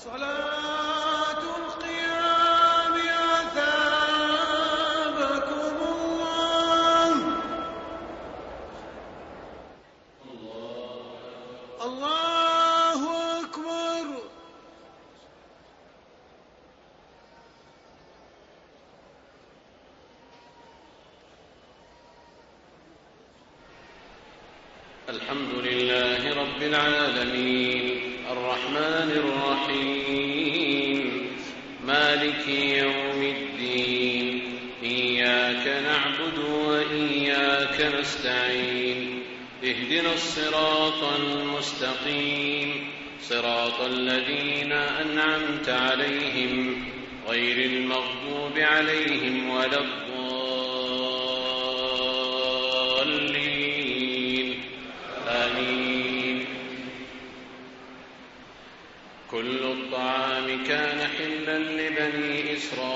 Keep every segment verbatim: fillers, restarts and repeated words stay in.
صلاة القيام أثابكم الله. الله أكبر. الحمد لله رب العالمين الرحمن الرحيم مالك يوم الدين إياك نعبد وإياك نستعين اهدنا الصراط المستقيم صراط الذين أنعمت عليهم غير المغضوب عليهم ولا الضالين آمين. كل الطعام كان حلا لبني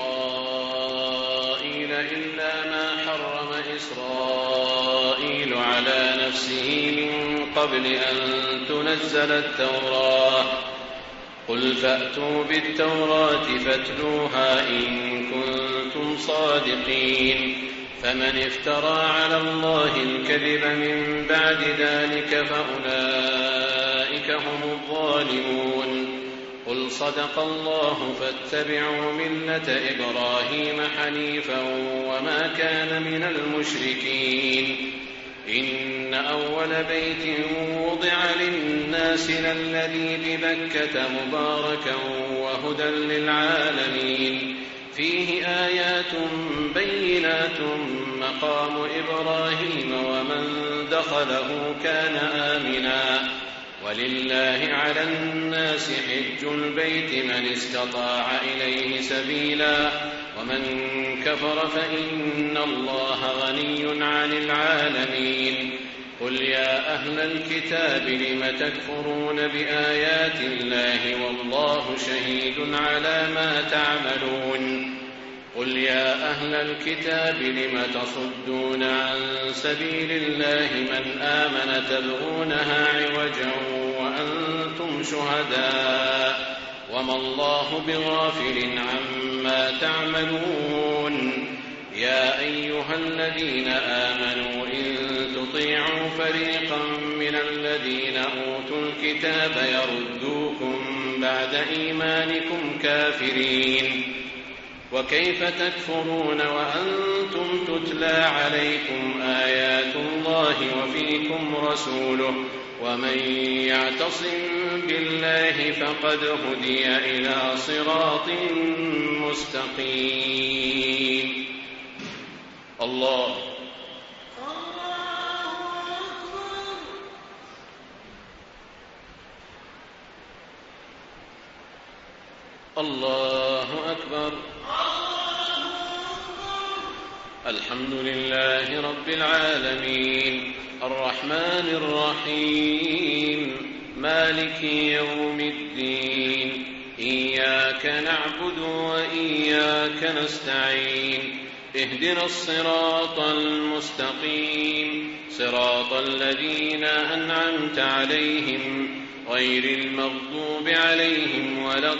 إسرائيل إلا ما حرم إسرائيل على نفسه من قبل أن تنزل التوراة قل فأتوا بالتوراة فاتلوها إن كنتم صادقين فمن افترى على الله الكذب من بعد ذلك فأولئك هم الظالمون. قل صدق الله فاتبعوا ملة إبراهيم حنيفا وما كان من المشركين. إن أول بيت وضع للناس للذي ببكة مباركا وهدى للعالمين فيه آيات بينات مقام إبراهيم ومن دخله كان آمنا ولله على الناس حج البيت من استطاع إليه سبيلا ومن كفر فإن الله غني عن العالمين. قل يا أهل الكتاب لم تكفرون بآيات الله والله شهيد على ما تعملون. قل يا أهل الكتاب لم تصدون عن سبيل الله من آمن تبغونها عوجا وأنتم شهداء وما الله بغافل عما تعملون. يا أيها الذين آمنوا إن تطيعوا فريقا من الذين أوتوا الكتاب يردوكم بعد إيمانكم كافرين وكيف تكفرون وأنتم تتلى عليكم آيات الله وفيكم رسوله ومن يعتصم بالله فقد هدي إلى صراط مستقيم. الله الله أكبر. الحمد لله رب العالمين الرحمن الرحيم مالك يوم الدين إياك نعبد وإياك نستعين اهدنا الصراط المستقيم صراط الذين أنعمت عليهم غير المغضوب عليهم ولا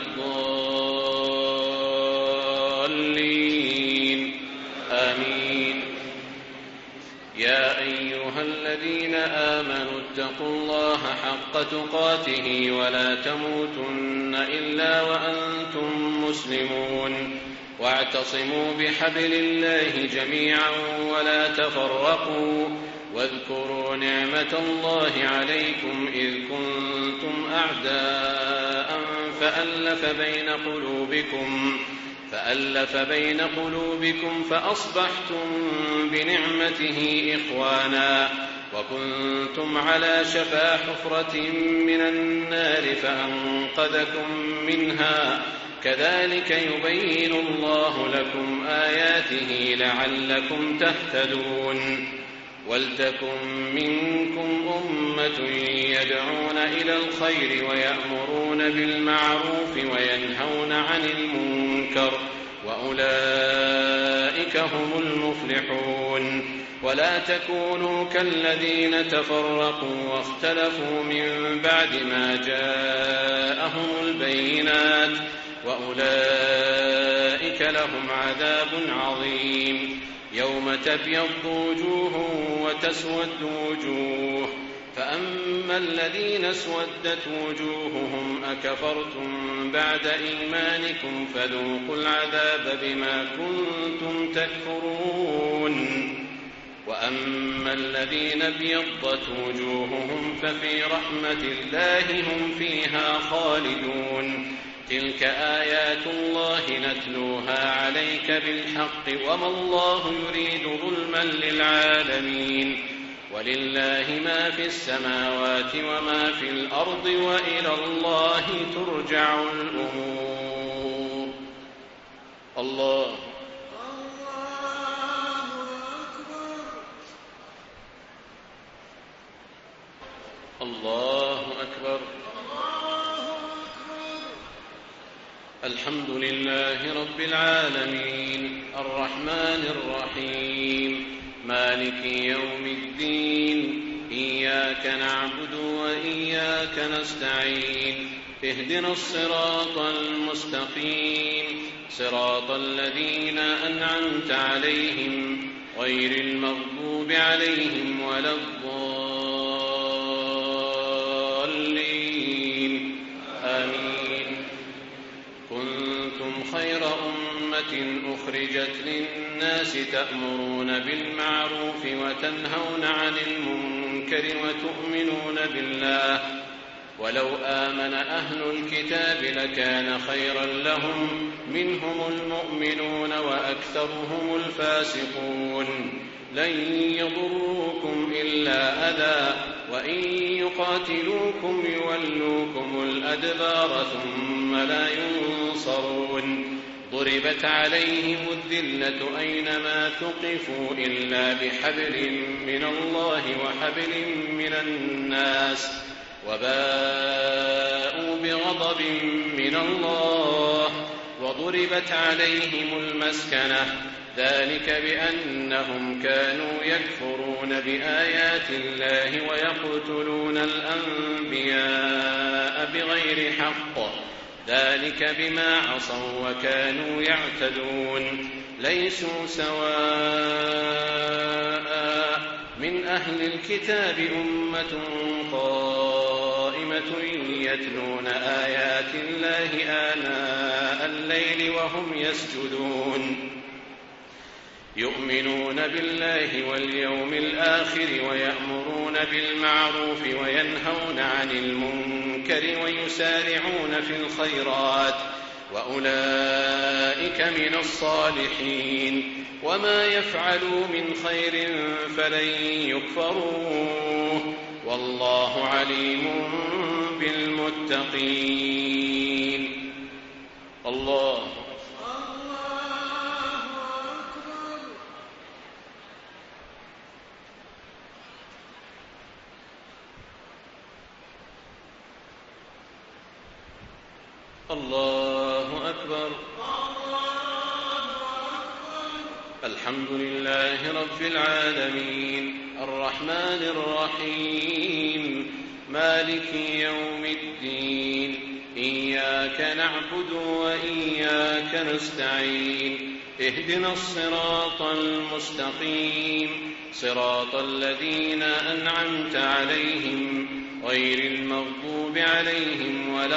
الضالين آمين. يا أيها الذين آمنوا اتقوا الله حق تقاته ولا تموتن إلا وأنتم مسلمون واعتصموا بحبل الله جميعا ولا تفرقوا واذكروا نعمة الله عليكم إذ كنتم أعداء فألف بين قلوبكم فألف بين قلوبكم فأصبحتم بنعمته إخوانا وكنتم على شفا حفرة من النار فأنقذكم منها كذلك يبين الله لكم آياته لعلكم تهتدون. ولتكن منكم أمة يدعون إلى الخير ويأمرون بالمعروف وينهون عن المنكر وأولئك هم المفلحون. ولا تكونوا كالذين تفرقوا واختلفوا من بعد ما جاءهم البينات وأولئك لهم عذاب عظيم. يوم تبيض وجوه وتسود وجوه فأما الذين اسودت وجوههم أكفرتم بعد إيمانكم فذوقوا العذاب بما كنتم تكفرون وأما الذين ابيضت وجوههم ففي رحمة الله هم فيها خالدون. تلك آيات الله نتلوها عليك بالحق وما الله يريد ظلما للعالمين. ولله ما في السماوات وما في الأرض وإلى الله ترجع الأمور. الله الله أكبر. الحمد لله رب العالمين الرحمن الرحيم مالك يوم الدين إياك نعبد وإياك نستعين اهدنا الصراط المستقيم صراط الذين أنعمت عليهم غير المغضوب عليهم ولا الضالين آمين. كنتم خير أمة أخرجت للناس تأمرون بالمعروف وتنهون عن المنكر وتؤمنون بالله ولو آمن أهل الكتاب لكان خيرا لهم منهم المؤمنون وأكثرهم الفاسقون. لن يضروكم إلا أذى وإن يقاتلوكم يولوكم الأدبار ثم لا ينصرون. ضربت عليهم الذلة أينما ثقفوا إلا بحبل من الله وحبل من الناس وباءوا بغضب من الله وضربت عليهم المسكنة ذلك بأنهم كانوا يكفرون بآيات الله ويقتلون الأنبياء بغير حق ذلك بما عصوا وكانوا يعتدون. ليسوا سواء من أهل الكتاب أمة قائمة يتلون آيات الله آناء الليل وهم يسجدون يؤمنون بالله واليوم الآخر ويأمرون بالمعروف وينهون عن المنكر ويسارعون في الخيرات وأولئك من الصالحين. وما يفعلوا من خير فلن يكفروه والله عليم بالمتقين. الله الله أكبر. الحمد لله رب العالمين الرحمن الرحيم مالك يوم الدين إياك نعبد وإياك نستعين اهدنا الصراط المستقيم صراط الذين أنعمت عليهم غير المغضوب عليهم ولا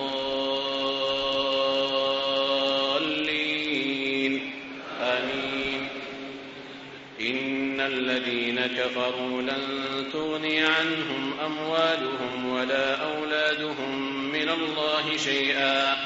الضالين آمين. إن الذين كفروا لن تغني عنهم أموالهم ولا أولادهم من الله شيئا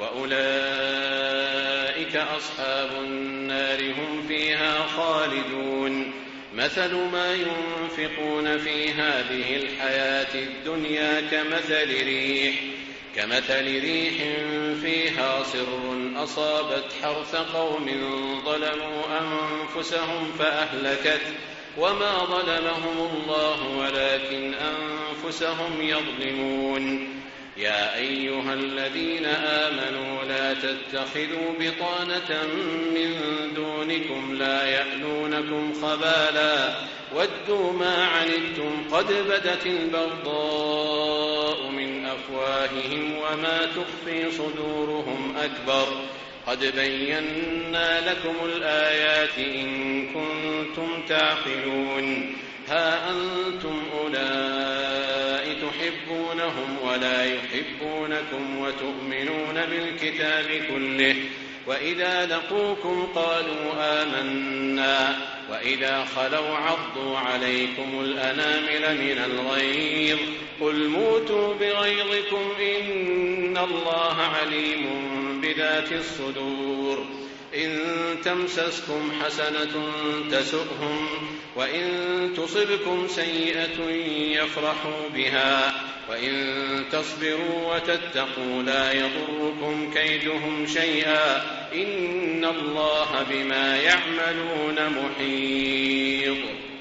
وأولئك أصحاب النار هم فيها خالدون. مثل ما ينفقون في هذه الحياة الدنيا كمثل ريح كمثل ريح فيها صر أصابت حرث قوم ظلموا أنفسهم فأهلكت وما ظلمهم الله ولكن أنفسهم يظلمون. يا أيها الذين آمنوا لا تتخذوا بطانة من دونكم لا يألونكم خبالا ودوا ما عنتم قد بدت البغضاء من أفواههم وما تخفي صدورهم أكبر قد بينا لكم الآيات إن كنتم تعقلون ها أنتم أولئك تحبونهم ولا يحبونكم وتؤمنون بالكتاب كله وإذا لقوكم قالوا آمنا وإذا خلوا عضوا عليكم الأنامل من الغيظ قل موتوا بغيظكم إن الله عليم بذات الصدور إن تمسسكم حسنة تسؤهم وإن تصبكم سيئة يفرحوا بها وإن تصبروا وتتقوا لا يضركم كيدهم شيئا إن الله بما يعملون محيط.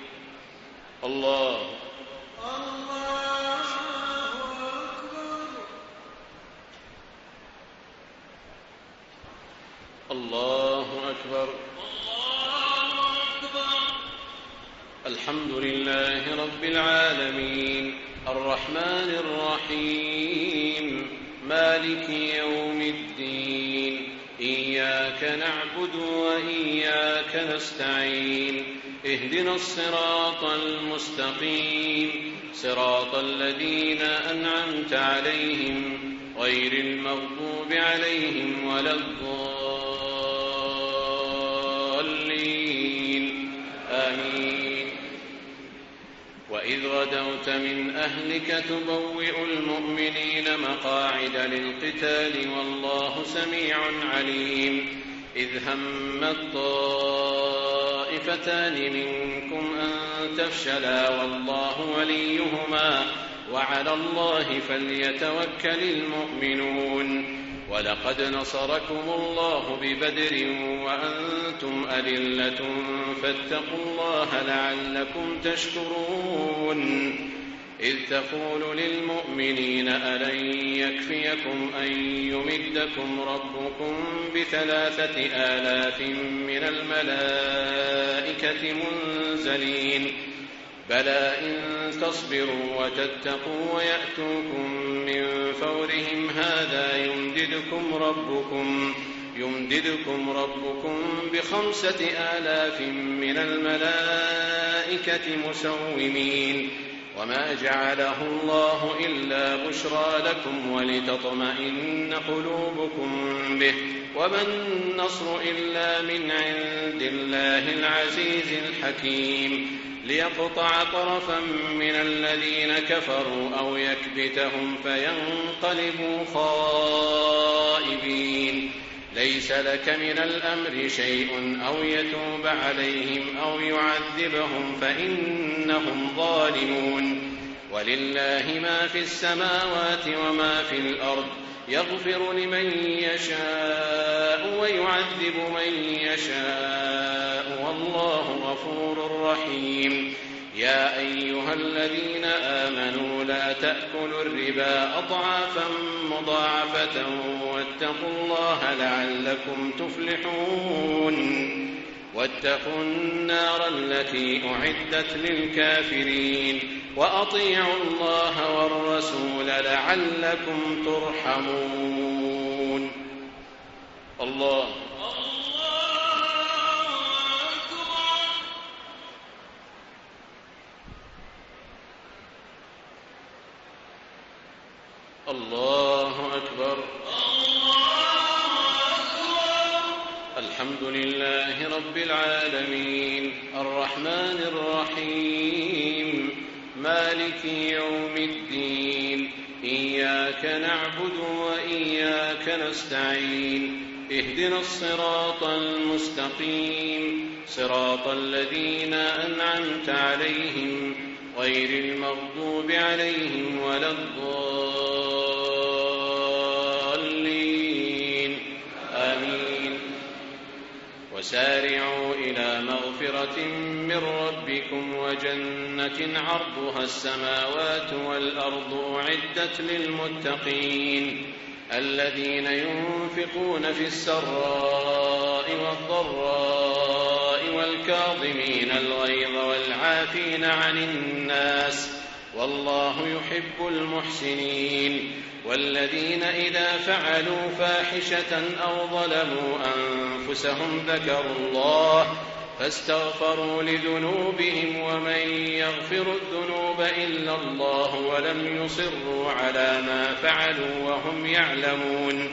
الله الله أكبر. الله أكبر. الحمد لله رب العالمين الرحمن الرحيم مالك يوم الدين إياك نعبد وإياك نستعين اهدنا الصراط المستقيم صراط الذين أنعمت عليهم غير المغضوب عليهم ولا الضالين آمين. وإذ غدوت من أهلك تبوئ المؤمنين مقاعد للقتال والله سميع عليم إذ همت طائفتان منكم أن تفشلا والله وليهما وعلى الله فليتوكل المؤمنون ولقد نصركم الله ببدر وأنتم أذلة فاتقوا الله لعلكم تشكرون إذ تقول للمؤمنين ألن يكفيكم أن يمدكم ربكم بثلاثة آلاف من الملائكة منزلين بلى إن تصبروا وتتقوا ويأتوكم من فورهم هذا يمددكم ربكم يمددكم ربكم بخمسة آلاف من الملائكة مسومين وما جعله الله إلا بشرى لكم ولتطمئن قلوبكم به وما النصر إلا من عند الله العزيز الحكيم ليقطع طرفا من الذين كفروا أو يكبتهم فينقلبوا خائبين ليس لك من الأمر شيء أو يتوب عليهم أو يعذبهم فإنهم ظالمون ولله ما في السماوات وما في الأرض يغفر لمن يشاء ويعذب من يشاء والله غفور رحيم. يا أيها الذين آمنوا لا تأكلوا الربا أضعافا مضاعفة واتقوا الله لعلكم تفلحون واتقوا النار التي أعدت للكافرين وأطيعوا الله والرسول لعلكم ترحمون. الله الله أكبر. الحمد لله رب العالمين الرحمن الرحيم مالك يوم الدين إياك نعبد وإياك نستعين اهدنا الصراط المستقيم صراط الذين أنعمت عليهم غير المغضوب عليهم ولا الضالين آمين. وسارعوا إلى مغفرة مغفرة من ربكم وجنة عرضها السماوات والأرض أعدت للمتقين الذين ينفقون في السراء والضراء والكاظمين الغيظ والعافين عن الناس والله يحب المحسنين والذين إذا فعلوا فاحشة أو ظلموا أنفسهم ذكروا الله فاستغفروا لذنوبهم ومن يغفر الذنوب إلا الله ولم يصروا على ما فعلوا وهم يعلمون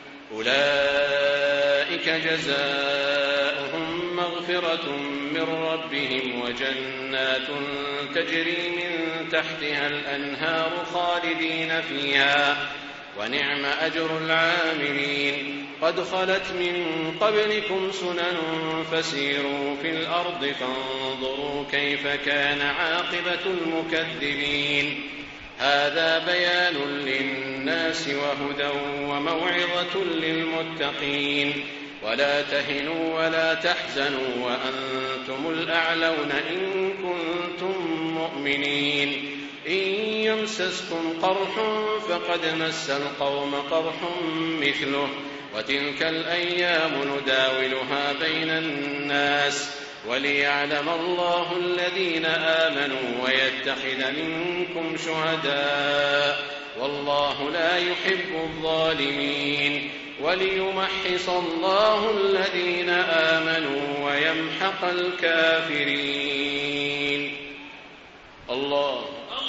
أولئك جزاؤهم مغفرة من ربهم وجنات تجري من تحتها الأنهار خالدين فيها ونعم أجر العاملين قد خلت من قبلكم سنن فسيروا في الأرض فانظروا كيف كان عاقبة المكذبين هذا بيان للناس وهدى وموعظة للمتقين ولا تهنوا ولا تحزنوا وأنتم الأعلون إن كنتم مؤمنين إن يمسسكم قرح فقد مس القوم قرح مثله وتلك الأيام نداولها بين الناس وليعلم الله الذين آمنوا ويتخذ منكم شهداء والله لا يحب الظالمين وليمحص الله الذين آمنوا ويمحق الكافرين. الله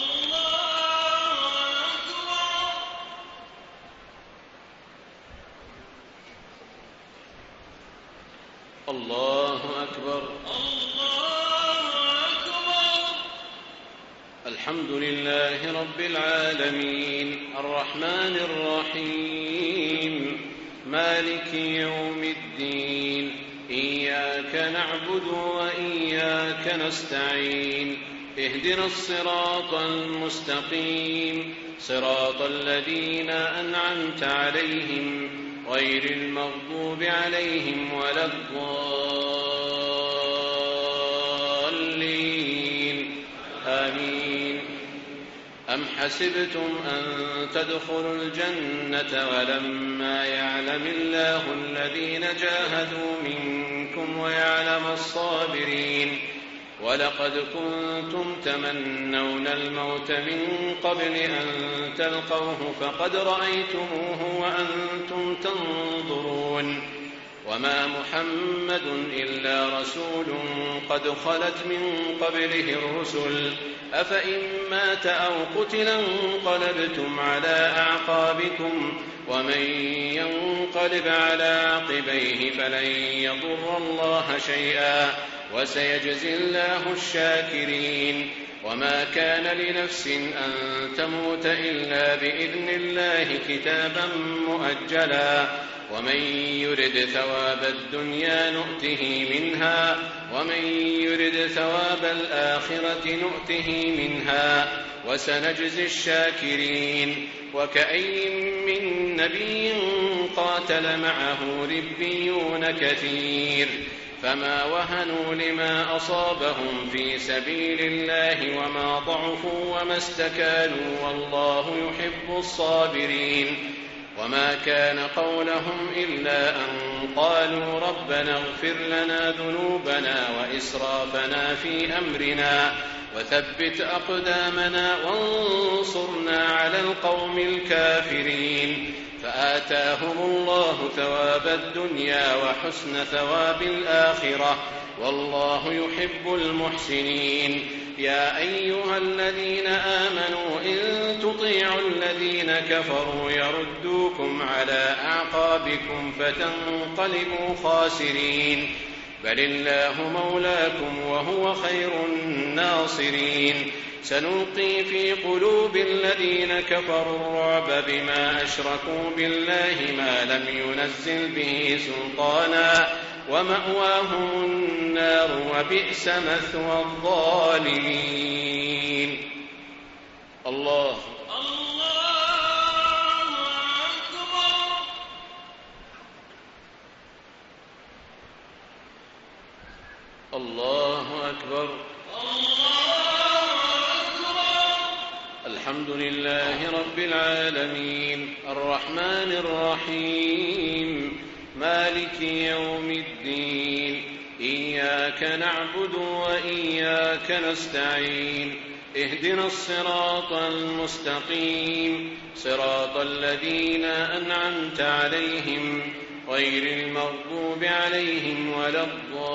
الله أكبر الله أكبر. الحمد لله رب العالمين الرحمن الرحيم مالك يوم الدين إياك نعبد وإياك نستعين اهدنا الصراط المستقيم صراط الذين أنعمت عليهم غير المغضوب عليهم ولا الضالين آمين. أم حسبتم أن تدخلوا الجنة ولما يعلم الله الذين جاهدوا منكم ويعلم الصابرين ولقد كنتم تمنون الموت من قبل أن تلقوه فقد رأيتموه وأنتم تنظرون وما محمد إلا رسول قد خلت من قبله الرسل أفإن مات أو قتل انقلبتم على أعقابكم ومن ينقلب على عقبيه فلن يضر الله شيئا وسيجزي الله الشاكرين. وما كان لنفس أن تموت إلا بإذن الله كتابا مؤجلا ومن يرد ثواب الدنيا نؤته منها ومن يرد ثواب الآخرة نؤته منها وسنجزي الشاكرين. وكأي من نبي قاتل معه ربيون كثير فما وهنوا لما أصابهم في سبيل الله وما ضعفوا وما استكانوا والله يحب الصابرين. وما كان قولهم إلا أن قالوا ربنا اغفر لنا ذنوبنا وإسرافنا في أمرنا وثبت أقدامنا وانصرنا على القوم الكافرين فآتاهم الله ثواب الدنيا وحسن ثواب الآخرة والله يحب المحسنين. يا أيها الذين آمنوا إن تطيعوا الذين كفروا يردوكم على أعقابكم فتنقلبوا خاسرين بل الله مولاكم وهو خير الناصرين. سنلقي في قلوب الذين كفروا الرعب بما أشركوا بالله ما لم ينزل به سلطانا ومأواهم النار وبئس مثوى الظالمين. الله الله أكبر. الحمد لله رب العالمين الرحمن الرحيم مالك يوم الدين إياك نعبد وإياك نستعين اهدنا الصراط المستقيم صراط الذين أنعمت عليهم غير المغضوب عليهم ولا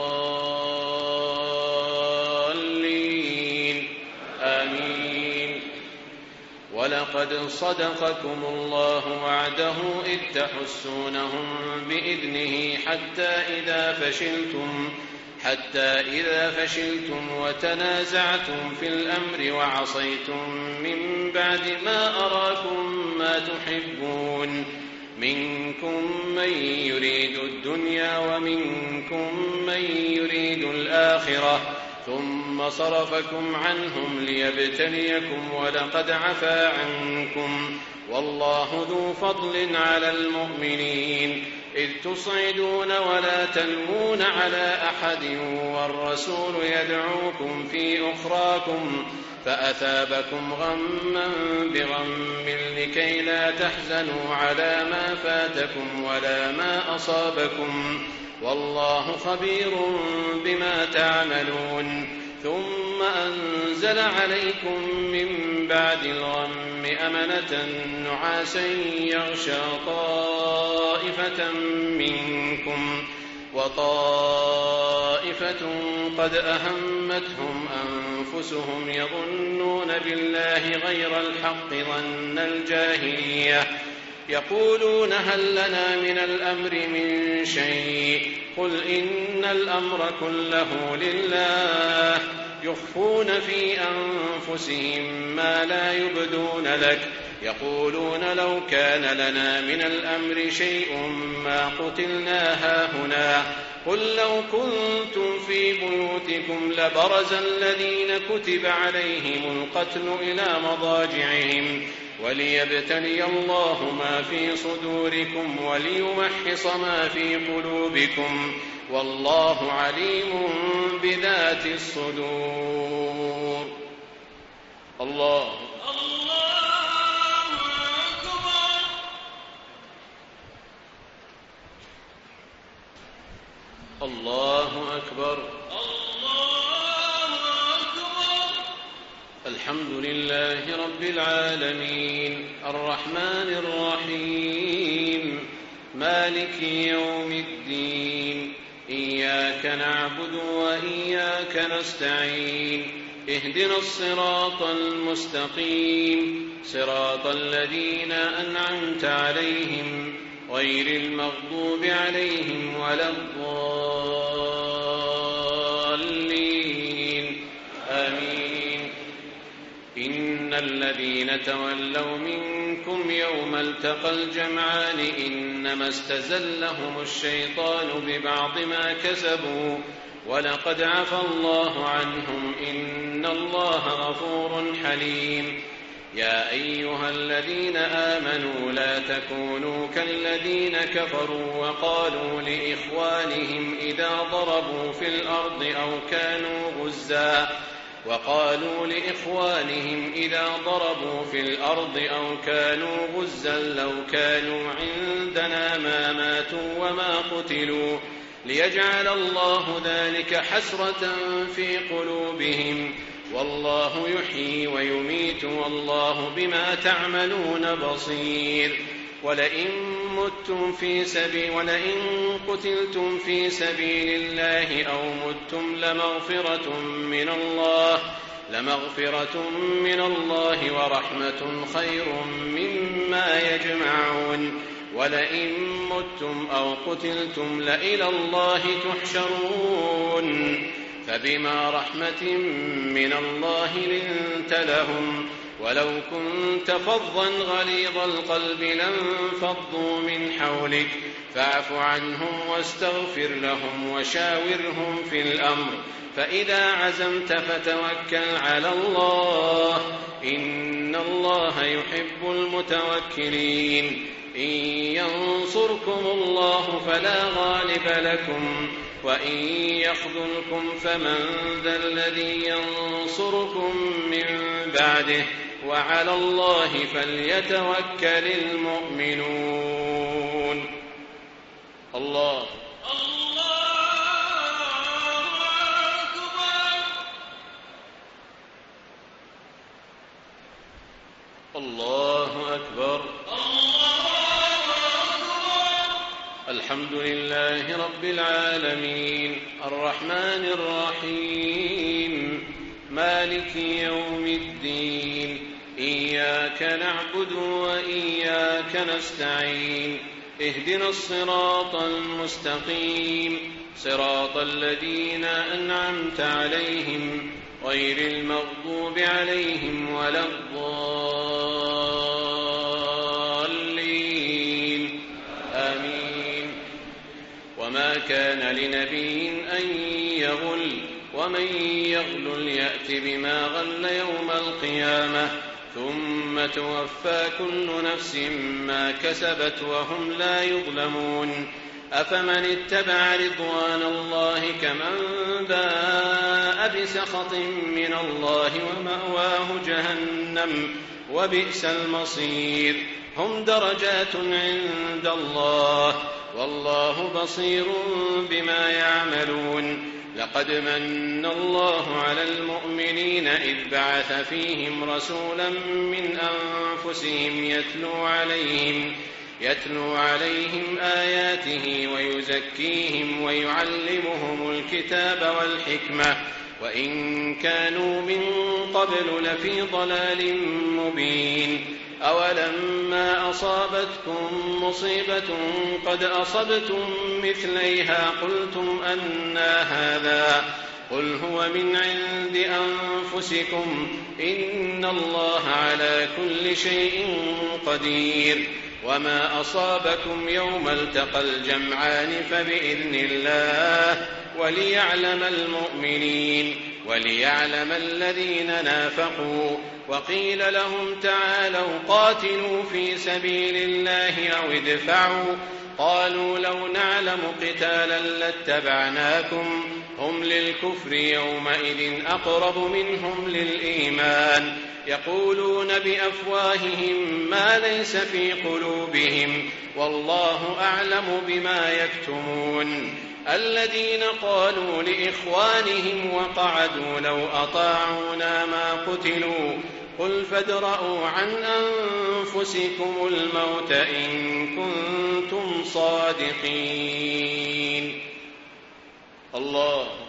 الضالين آمين. ولقد صدقكم الله وعده إذ تحسونهم بإذنه حتى إذا فشلتم حتى إذا فشلتم وتنازعتم في الأمر وعصيتم من بعد ما أراكم ما تحبون منكم من يريد الدنيا ومنكم من يريد الآخرة ثم صرفكم عنهم ليبتليكم ولقد عفا عنكم والله ذو فضل على المؤمنين إذ تصعدون ولا تلوون على أحد والرسول يدعوكم في أخراكم فأثابكم غما بغم لكي لا تحزنوا على ما فاتكم ولا ما أصابكم والله خبير بما تعملون. ثم أنزل عليكم من بعد الغم أمنة نعاسا يغشى طائفة منكم وطائفة قد أهمتهم أنفسهم يظنون بالله غير الحق ظن الجاهلية يقولون هل لنا من الأمر من شيء قل إن الأمر كله لله يخفون في أنفسهم ما لا يبدون لك يقولون لو كان لنا من الأمر شيء ما قتلنا هاهنا قل لو كنتم في بيوتكم لبرز الذين كتب عليهم القتل إلى مضاجعهم وليبتلي الله ما في صدوركم وليمحص ما في قلوبكم والله عليم بذات الصدور. الله الله أكبر. الله أكبر. الحمد لله رب العالمين الرحمن الرحيم مالك يوم الدين إياك نعبد وإياك نستعين اهدنا الصراط المستقيم صراط الذين أنعمت عليهم غير المغضوب عليهم ولا الضالين آمين. إن الذين تولوا منكم يوم التقى الجمعان إنما استزلهم الشيطان ببعض ما كسبوا ولقد عفى الله عنهم إن الله غفور حليم. يا أيها الذين آمنوا لا تكونوا كالذين كفروا وقالوا لإخوانهم إذا ضربوا في الأرض أو كانوا غزا وقالوا لإخوانهم إذا ضربوا في الأرض أو كانوا غزا لو كانوا عندنا ما ماتوا وما قتلوا ليجعل الله ذلك حسرة في قلوبهم والله يحيي ويميت والله بما تعملون بصير. ولئن متم في سبيل ولئن قتلتم في سبيل الله أو متم لمغفرة من الله لمغفرة من الله ورحمة خير مما يجمعون. ولئن متم أو قتلتم لإلى الله تحشرون فبما رحمة من الله لنت لهم ولو كنت فظا غليظ القلب لانفضوا من حولك فاعف عنهم واستغفر لهم وشاورهم في الأمر فإذا عزمت فتوكل على الله إن الله يحب المتوكلين. إن ينصركم الله فلا غالب لكم وإن يخذلكم فمن ذا الذي ينصركم من بعده وعلى الله فليتوكل المؤمنون. الله الله أكبر. الحمد لله رب العالمين الرحمن الرحيم مالك يوم الدين إياك نعبد وإياك نستعين اهدنا الصراط المستقيم صراط الذين أنعمت عليهم غير المغضوب عليهم ولا الضالين آمين. وما كان لنبي أن يغل ومن يغلل يأت بما غل يوم القيامة ثم توفى كل نفس ما كسبت وهم لا يظلمون. أفمن اتبع رضوان الله كمن باء بسخط من الله ومأواه جهنم وبئس المصير. هم درجات عند الله والله بصير بما يعملون. لقد من الله على المؤمنين إذ بعث فيهم رسولا من أنفسهم يتلو عليهم يتلو عليهم آياته ويزكيهم ويعلمهم الكتاب والحكمة وإن كانوا من قبل لفي ضلال مبين. أولما أصابتكم مصيبة قد أصبتم مثليها قلتم أنى هذا قل هو من عند أنفسكم إن الله على كل شيء قدير. وما أصابكم يوم التقى الجمعان فبإذن الله وليعلم المؤمنين وليعلم الذين نافقوا. وقيل لهم تعالوا قاتلوا في سبيل الله أو ادفعوا قالوا لو نعلم قتالا لاتبعناكم هم للكفر يومئذ أقرب منهم للإيمان يقولون بأفواههم ما ليس في قلوبهم والله أعلم بما يكتمون. الذين قالوا لإخوانهم وقعدوا لو أطاعونا ما قتلوا قل فادرءوا عن أنفسكم الموت إن كنتم صادقين. الله